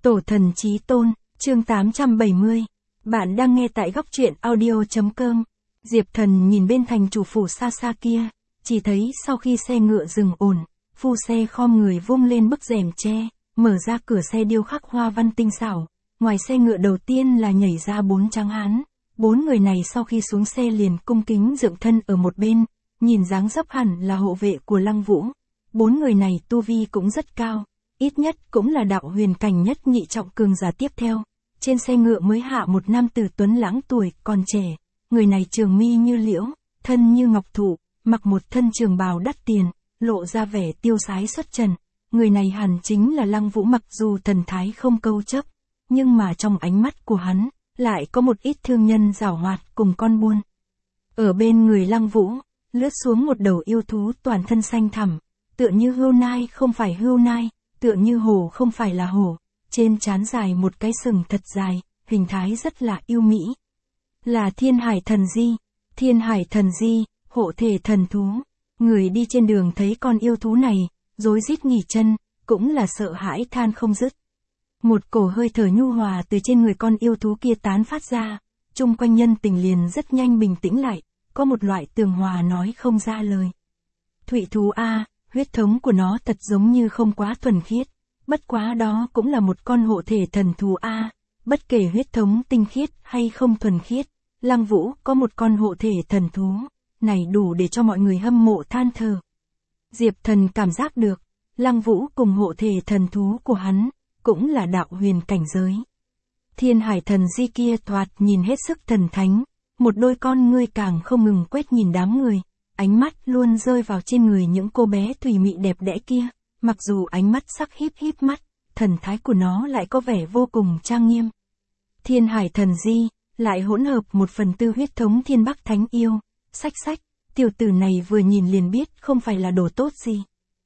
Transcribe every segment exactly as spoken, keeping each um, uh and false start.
Tổ thần chí tôn, chương tám trăm bảy mươi. Bạn đang nghe tại góc truyện audio chấm com. Diệp Thần nhìn bên thành chủ phủ xa xa kia, chỉ thấy sau khi xe ngựa dừng ổn, phu xe khom người vung lên bức rèm tre, mở ra cửa xe điêu khắc hoa văn tinh xảo. Ngoài xe ngựa đầu tiên là nhảy ra bốn tráng hán. Bốn người này sau khi xuống xe liền cung kính dựng thân ở một bên, nhìn dáng dấp hẳn là hộ vệ của Lăng Vũ. Bốn người này tu vi cũng rất cao, ít nhất cũng là đạo huyền cảnh nhất nhị trọng cường giả tiếp theo. Trên xe ngựa mới hạ một nam tử tuấn lãng tuổi còn trẻ, người này trường mi như liễu, thân như ngọc thụ, mặc một thân trường bào đắt tiền, lộ ra vẻ tiêu sái xuất trần. Người này hẳn chính là Lăng Vũ, mặc dù thần thái không câu chấp, nhưng mà trong ánh mắt của hắn lại có một ít thương nhân giảo hoạt cùng con buôn. Ở bên người Lăng Vũ, lướt xuống một đầu yêu thú toàn thân xanh thẳm, tựa như hươu nai không phải hươu nai, tựa như hổ không phải là hổ, trên trán dài một cái sừng thật dài, hình thái rất là yêu mỹ. Là Thiên Hải Thần Di. Thiên Hải Thần Di, hộ thể thần thú. Người đi trên đường thấy con yêu thú này, rối rít nghỉ chân, cũng là sợ hãi than không dứt. Một cổ hơi thở nhu hòa từ trên người con yêu thú kia tán phát ra, chung quanh nhân tình liền rất nhanh bình tĩnh lại, có một loại tường hòa nói không ra lời. Thụy thú a, huyết thống của nó thật giống như không quá thuần khiết, bất quá đó cũng là một con hộ thể thần thú a, bất kể huyết thống tinh khiết hay không thuần khiết, Lăng Vũ có một con hộ thể thần thú, này đủ để cho mọi người hâm mộ than thở. Diệp Thần cảm giác được, Lăng Vũ cùng hộ thể thần thú của hắn, cũng là đạo huyền cảnh giới. Thiên Hải Thần Di kia thoạt nhìn hết sức thần thánh, một đôi con ngươi càng không ngừng quét nhìn đám người, ánh mắt luôn rơi vào trên người những cô bé thùy mị đẹp đẽ kia, mặc dù ánh mắt sắc híp híp mắt, thần thái của nó lại có vẻ vô cùng trang nghiêm. Thiên Hải Thần Di, lại hỗn hợp một phần tư huyết thống Thiên Bắc Thánh Yêu, sách sách, tiểu tử này vừa nhìn liền biết không phải là đồ tốt gì.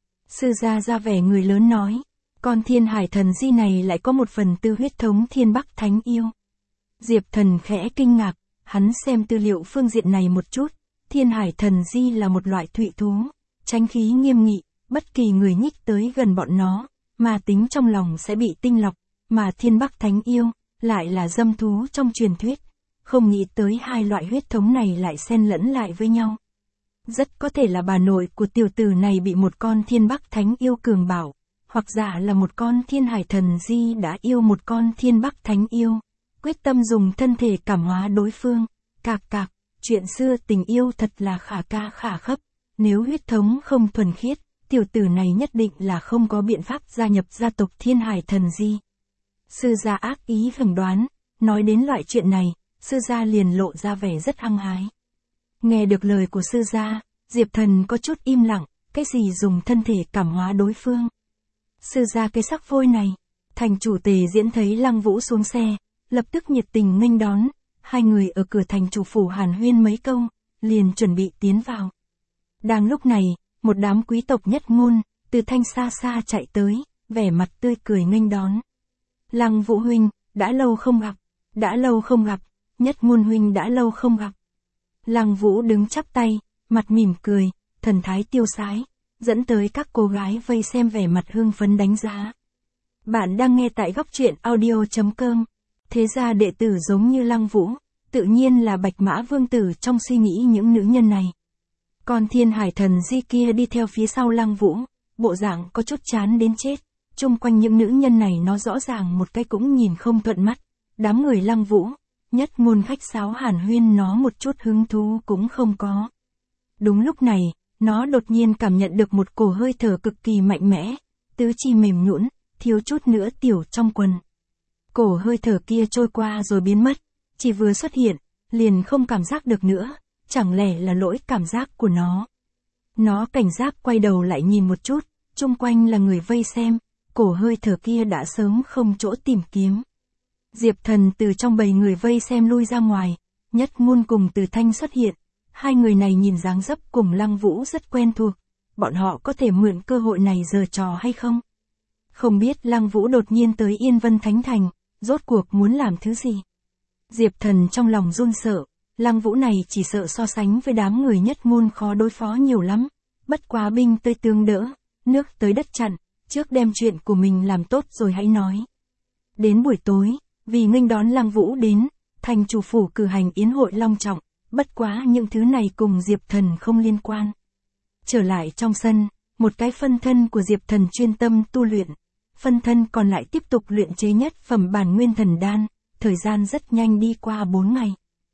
Sư gia ra vẻ người lớn nói, con Thiên Hải Thần Di này lại có một phần tư huyết thống Thiên Bắc Thánh Yêu. Diệp Thần khẽ kinh ngạc, hắn xem tư liệu phương diện này một chút, Thiên Hải Thần Di là một loại thụy thú, tránh khí nghiêm nghị, bất kỳ người nhích tới gần bọn nó, mà tính trong lòng sẽ bị tinh lọc, mà Thiên Bắc Thánh Yêu, lại là dâm thú trong truyền thuyết, không nghĩ tới hai loại huyết thống này lại xen lẫn lại với nhau. Rất có thể là bà nội của tiểu tử này bị một con Thiên Bắc Thánh Yêu cường bạo, hoặc giả là một con Thiên Hải Thần Di đã yêu một con Thiên Bắc Thánh Yêu, quyết tâm dùng thân thể cảm hóa đối phương. Cạc cạc, chuyện xưa tình yêu thật là khả ca khả khấp, nếu huyết thống không thuần khiết, tiểu tử này nhất định là không có biện pháp gia nhập gia tộc Thiên Hải Thần Di. Sư gia ác ý phỏng đoán, nói đến loại chuyện này, sư gia liền lộ ra vẻ rất hăng hái. Nghe được lời của sư gia, Diệp Thần có chút im lặng, cái gì dùng thân thể cảm hóa đối phương. Sư gia cái sắc phôi này, thành chủ Tề Diễn thấy Lăng Vũ xuống xe, lập tức nhiệt tình nghênh đón, hai người ở cửa thành chủ phủ hàn huyên mấy câu, liền chuẩn bị tiến vào. Đang lúc này, một đám quý tộc Nhất Môn, từ thanh xa xa chạy tới, vẻ mặt tươi cười nghênh đón. Lăng Vũ huynh, đã lâu không gặp, đã lâu không gặp, Nhất Môn huynh đã lâu không gặp. Lăng Vũ đứng chắp tay, mặt mỉm cười, thần thái tiêu sái, dẫn tới các cô gái vây xem vẻ mặt hưng phấn đánh giá. Bạn đang nghe tại góc truyện audio chấm com. Thế ra đệ tử giống như Lăng Vũ, tự nhiên là Bạch Mã Vương tử trong suy nghĩ những nữ nhân này. Còn Thiên Hải Thần Di kia đi theo phía sau Lăng Vũ, bộ dạng có chút chán đến chết, chung quanh những nữ nhân này nó rõ ràng một cái cũng nhìn không thuận mắt. Đám người Lăng Vũ, Nhất Môn khách sáo hàn huyên nó một chút hứng thú cũng không có. Đúng lúc này, nó đột nhiên cảm nhận được một cổ hơi thở cực kỳ mạnh mẽ, tứ chi mềm nhũn, thiếu chút nữa tiểu trong quần. Cổ hơi thở kia trôi qua rồi biến mất, chỉ vừa xuất hiện, liền không cảm giác được nữa, chẳng lẽ là lỗi cảm giác của nó. Nó cảnh giác quay đầu lại nhìn một chút, chung quanh là người vây xem, cổ hơi thở kia đã sớm không chỗ tìm kiếm. Diệp Thần từ trong bầy người vây xem lui ra ngoài, Nhất Môn cùng Từ Thanh xuất hiện, hai người này nhìn dáng dấp cùng Lăng Vũ rất quen thuộc, bọn họ có thể mượn cơ hội này giở trò hay không? Không biết Lăng Vũ đột nhiên tới Yên Vân Thánh Thành, rốt cuộc muốn làm thứ gì? Diệp Thần trong lòng run sợ, Lăng Vũ này chỉ sợ so sánh với đám người Nhất Môn khó đối phó nhiều lắm, bất quá binh tới tướng đỡ, nước tới đất chặn, trước đem chuyện của mình làm tốt rồi hãy nói. Đến buổi tối, vì nghênh đón Lăng Vũ đến, thành chủ phủ cử hành yến hội long trọng, bất quá những thứ này cùng Diệp Thần không liên quan. Trở lại trong sân, một cái phân thân của Diệp Thần chuyên tâm tu luyện, phân thân còn lại tiếp tục luyện chế nhất phẩm bản nguyên thần đan, thời gian rất nhanh đi qua bốn ngày.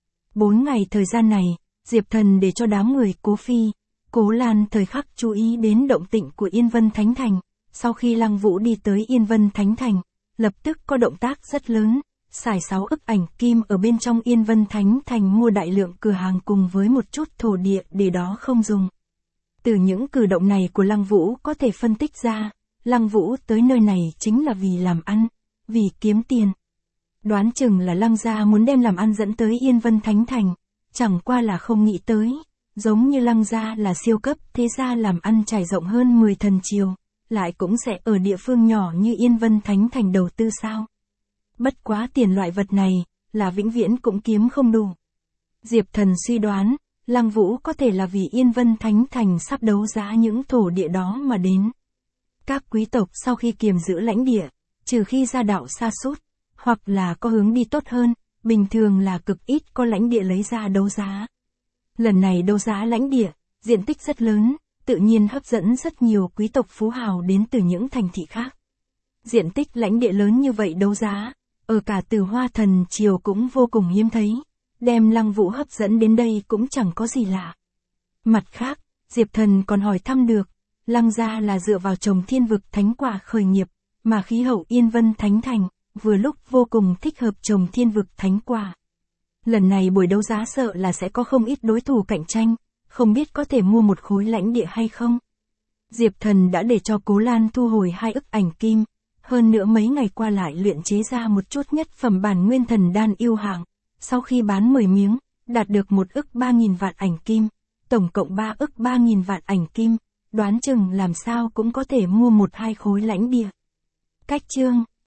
Bốn ngày thời gian này, Diệp Thần để cho đám người Cố Phi, Cố Lan thời khắc chú ý đến động tĩnh của Yên Vân Thánh Thành. Sau khi Lăng Vũ đi tới Yên Vân Thánh Thành, lập tức có động tác rất lớn, xài sáu ức ảnh kim ở bên trong Yên Vân Thánh Thành mua đại lượng cửa hàng cùng với một chút thổ địa để đó không dùng. Từ những cử động này của Lăng Vũ có thể phân tích ra, Lăng Vũ tới nơi này chính là vì làm ăn, vì kiếm tiền. Đoán chừng là Lăng gia muốn đem làm ăn dẫn tới Yên Vân Thánh Thành, chẳng qua là không nghĩ tới, giống như Lăng gia là siêu cấp thế gia làm ăn trải rộng hơn mười thần triều, lại cũng sẽ ở địa phương nhỏ như Yên Vân Thánh Thành đầu tư sao. Bất quá tiền loại vật này, là vĩnh viễn cũng kiếm không đủ. Diệp Thần suy đoán, Lăng Vũ có thể là vì Yên Vân Thánh Thành sắp đấu giá những thổ địa đó mà đến. Các quý tộc sau khi kiềm giữ lãnh địa, trừ khi gia đạo sa sút, hoặc là có hướng đi tốt hơn, bình thường là cực ít có lãnh địa lấy ra đấu giá. Lần này đấu giá lãnh địa, diện tích rất lớn, tự nhiên hấp dẫn rất nhiều quý tộc phú hào đến từ những thành thị khác. Diện tích lãnh địa lớn như vậy đấu giá, ở cả Từ Hoa Thần Triều cũng vô cùng hiếm thấy, đem Lăng Vũ hấp dẫn đến đây cũng chẳng có gì lạ. Mặt khác, Diệp Thần còn hỏi thăm được, Lăng gia là dựa vào trồng thiên vực thánh quả khởi nghiệp, mà khí hậu Yên Vân Thánh Thành, vừa lúc vô cùng thích hợp trồng thiên vực thánh quả. Lần này buổi đấu giá sợ là sẽ có không ít đối thủ cạnh tranh, không biết có thể mua một khối lãnh địa hay không. Diệp Thần đã để cho Cố Lan thu hồi hai ức ảnh kim, hơn nữa mấy ngày qua lại luyện chế ra một chút nhất phẩm bản nguyên thần đan yêu hạng, sau khi bán mười miếng, đạt được một ức ba nghìn vạn ảnh kim, tổng cộng ba ức ba nghìn vạn ảnh kim, đoán chừng làm sao cũng có thể mua một hai khối lãnh địa. Cách chương